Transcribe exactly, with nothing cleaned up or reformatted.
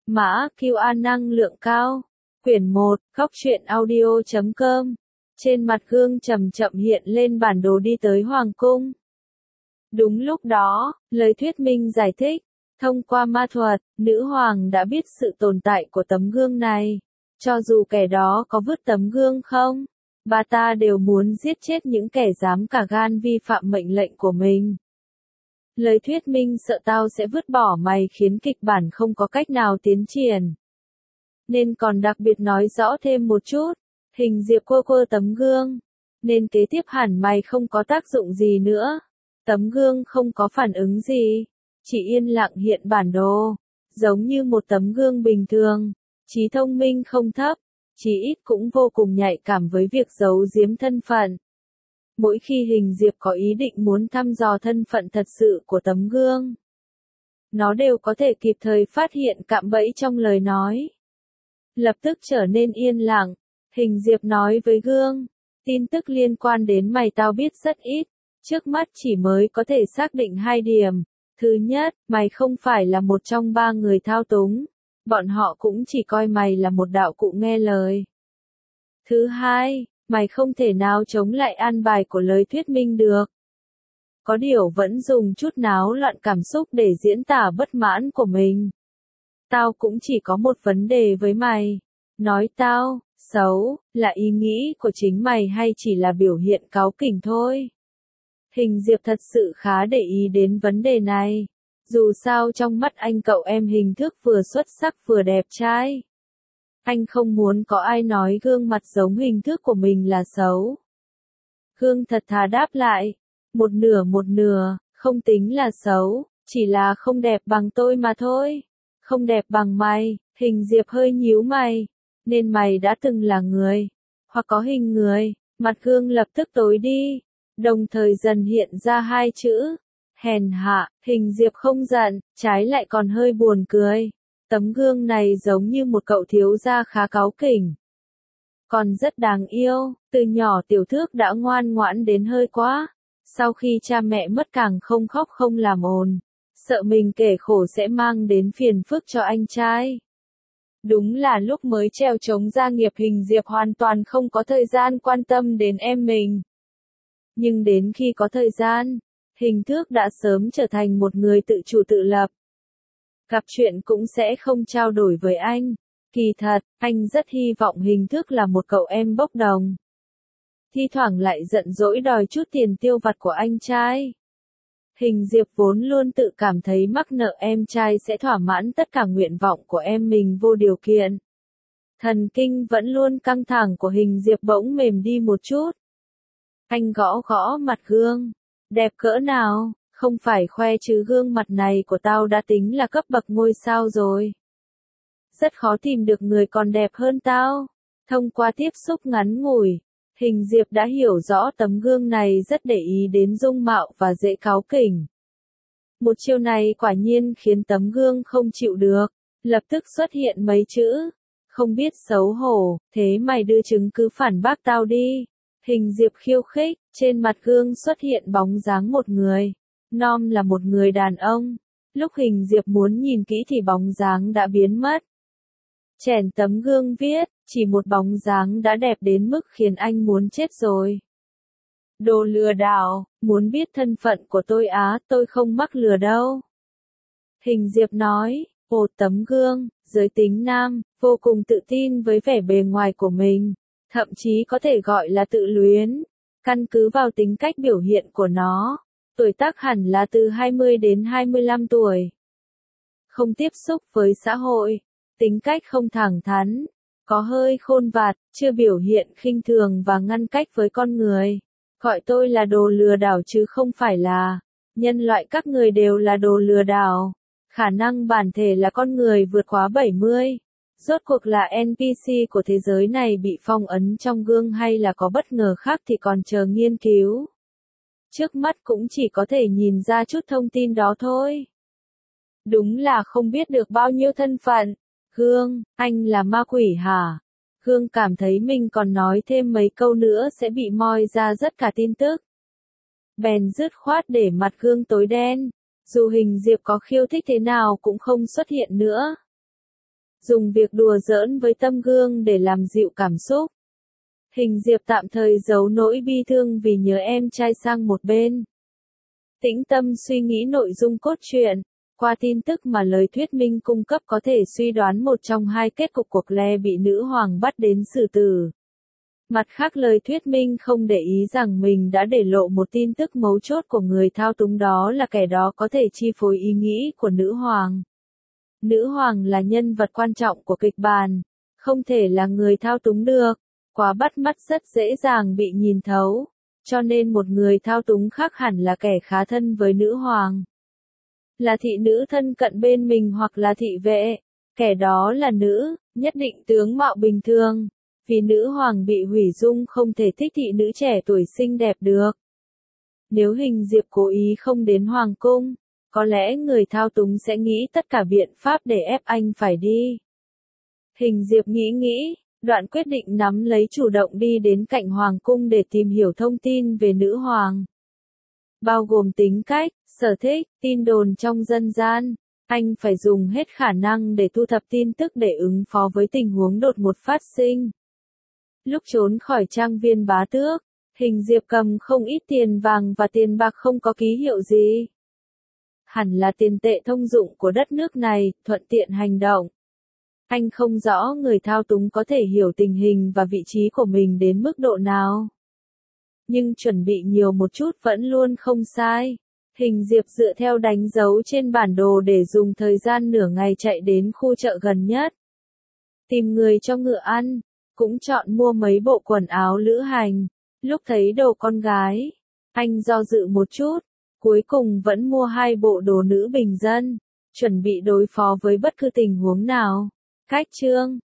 Mã quy a năng lượng cao. Quyển một, góc truyện audio chấm com. Trên mặt gương chậm chậm hiện lên bản đồ đi tới Hoàng cung. Đúng lúc đó, lời thuyết minh giải thích, thông qua ma thuật, nữ hoàng đã biết sự tồn tại của tấm gương này. Cho dù kẻ đó có vứt tấm gương không, bà ta đều muốn giết chết những kẻ dám cả gan vi phạm mệnh lệnh của mình. Lời thuyết minh sợ tao sẽ vứt bỏ mày khiến kịch bản không có cách nào tiến triển. Nên còn đặc biệt nói rõ thêm một chút, Hình Diệp quơ quơ tấm gương. Nên kế tiếp hẳn mày không có tác dụng gì nữa. Tấm gương không có phản ứng gì, chỉ yên lặng hiện bản đồ, giống như một tấm gương bình thường. Trí thông minh không thấp, chí ít cũng vô cùng nhạy cảm với việc giấu giếm thân phận. Mỗi khi Hình Diệp có ý định muốn thăm dò thân phận thật sự của tấm gương, nó đều có thể kịp thời phát hiện cạm bẫy trong lời nói. Lập tức trở nên yên lặng, Hình Diệp nói với gương, tin tức liên quan đến mày tao biết rất ít, trước mắt chỉ mới có thể xác định hai điểm. Thứ nhất, mày không phải là một trong ba người thao túng, bọn họ cũng chỉ coi mày là một đạo cụ nghe lời. Thứ hai, mày không thể nào chống lại an bài của lời thuyết minh được. Có điều vẫn dùng chút náo loạn cảm xúc để diễn tả bất mãn của mình. Tao cũng chỉ có một vấn đề với mày. Nói tao, xấu, là ý nghĩ của chính mày hay chỉ là biểu hiện cáu kỉnh thôi? Hình Diệp thật sự khá để ý đến vấn đề này. Dù sao trong mắt anh cậu em Hình Thước vừa xuất sắc vừa đẹp trai. Anh không muốn có ai nói gương mặt giống Hình Thước của mình là xấu. Gương thật thà đáp lại, một nửa một nửa, không tính là xấu, chỉ là không đẹp bằng tôi mà thôi. Không đẹp bằng mày. Hình Diệp hơi nhíu mày. Nên mày đã từng là người, hoặc có hình người. Mặt gương lập tức tối đi, đồng thời dần hiện ra hai chữ, hèn hạ. Hình Diệp không giận, trái lại còn hơi buồn cười. Tấm gương này giống như một cậu thiếu gia khá cáu kỉnh. Còn rất đáng yêu, từ nhỏ Tiểu Thước đã ngoan ngoãn đến hơi quá. Sau khi cha mẹ mất càng không khóc không làm ồn, sợ mình kể khổ sẽ mang đến phiền phức cho anh trai. Đúng là lúc mới trèo trống gia nghiệp Hình Diệp hoàn toàn không có thời gian quan tâm đến em mình. Nhưng đến khi có thời gian, Hình Thước đã sớm trở thành một người tự chủ tự lập. Gặp chuyện cũng sẽ không trao đổi với anh. Kỳ thật, anh rất hy vọng Hình Thước là một cậu em bốc đồng. Thi thoảng lại giận dỗi đòi chút tiền tiêu vặt của anh trai. Hình Diệp vốn luôn tự cảm thấy mắc nợ em trai sẽ thỏa mãn tất cả nguyện vọng của em mình vô điều kiện. Thần kinh vẫn luôn căng thẳng của Hình Diệp bỗng mềm đi một chút. Anh gõ gõ mặt gương. Đẹp cỡ nào, không phải khoe chứ gương mặt này của tao đã tính là cấp bậc ngôi sao rồi. Rất khó tìm được người còn đẹp hơn tao. Thông qua tiếp xúc ngắn ngủi, Hình Diệp đã hiểu rõ tấm gương này rất để ý đến dung mạo và dễ cáu kỉnh. Một chiêu này quả nhiên khiến tấm gương không chịu được, lập tức xuất hiện mấy chữ, không biết xấu hổ, thế mày đưa chứng cứ phản bác tao đi. Hình Diệp khiêu khích, trên mặt gương xuất hiện bóng dáng một người, nom là một người đàn ông. Lúc Hình Diệp muốn nhìn kỹ thì bóng dáng đã biến mất. Chèn tấm gương viết, chỉ một bóng dáng đã đẹp đến mức khiến anh muốn chết rồi. Đồ lừa đảo, muốn biết thân phận của tôi á, tôi không mắc lừa đâu. Hình Diệp nói, ồ tấm gương, giới tính nam, vô cùng tự tin với vẻ bề ngoài của mình, thậm chí có thể gọi là tự luyến. Căn cứ vào tính cách biểu hiện của nó, tuổi tác hẳn là từ hai mươi đến hai mươi lăm tuổi. Không tiếp xúc với xã hội, tính cách không thẳng thắn, có hơi khôn vặt, chưa biểu hiện khinh thường và ngăn cách với con người. Gọi tôi là đồ lừa đảo chứ không phải là nhân loại, các người đều là đồ lừa đảo. Khả năng bản thể là con người vượt quá bảy mươi. Rốt cuộc là en pê xê của thế giới này bị phong ấn trong gương hay là có bất ngờ khác thì còn chờ nghiên cứu. Trước mắt cũng chỉ có thể nhìn ra chút thông tin đó thôi. Đúng là không biết được bao nhiêu thân phận. Gương, anh là ma quỷ hả? Gương cảm thấy mình còn nói thêm mấy câu nữa sẽ bị moi ra rất cả tin tức. Bèn dứt khoát để mặt gương tối đen. Dù Hình Diệp có khiêu thích thế nào cũng không xuất hiện nữa. dùng việc đùa giỡn với tấm gương để làm dịu cảm xúc. Hình Diệp tạm thời giấu nỗi bi thương vì nhớ em trai sang một bên. Tĩnh tâm suy nghĩ nội dung cốt truyện. Qua tin tức mà lời thuyết minh cung cấp có thể suy đoán một trong hai kết cục cuộc Le bị nữ hoàng bắt đến xử tử. Mặt khác lời thuyết minh không để ý rằng mình đã để lộ một tin tức mấu chốt của người thao túng, đó là kẻ đó có thể chi phối ý nghĩ của nữ hoàng. Nữ hoàng là nhân vật quan trọng của kịch bản, không thể là người thao túng được, quá bắt mắt rất dễ dàng bị nhìn thấu, cho nên một người thao túng khác hẳn là kẻ khá thân với nữ hoàng. Là thị nữ thân cận bên mình hoặc là thị vệ, kẻ đó là nữ, nhất định tướng mạo bình thường, vì nữ hoàng bị hủy dung không thể thích thị nữ trẻ tuổi xinh đẹp được. Nếu Hình Diệp cố ý không đến hoàng cung, có lẽ người thao túng sẽ nghĩ tất cả biện pháp để ép anh phải đi. Hình Diệp nghĩ nghĩ, đoạn quyết định nắm lấy chủ động đi đến cạnh hoàng cung để tìm hiểu thông tin về nữ hoàng. Bao gồm tính cách, sở thích, tin đồn trong dân gian, anh phải dùng hết khả năng để thu thập tin tức để ứng phó với tình huống đột ngột phát sinh. Lúc trốn khỏi trang viên bá tước, Hình Diệp cầm không ít tiền vàng và tiền bạc không có ký hiệu gì. Hẳn là tiền tệ thông dụng của đất nước này, thuận tiện hành động. Anh không rõ người thao túng có thể hiểu tình hình và vị trí của mình đến mức độ nào. Nhưng chuẩn bị nhiều một chút vẫn luôn không sai. Hình Diệp dựa theo đánh dấu trên bản đồ để dùng thời gian nửa ngày chạy đến khu chợ gần nhất. Tìm người cho ngựa ăn, cũng chọn mua mấy bộ quần áo lữ hành. Lúc thấy đồ con gái, anh do dự một chút, cuối cùng vẫn mua hai bộ đồ nữ bình dân, chuẩn bị đối phó với bất cứ tình huống nào. Cách chương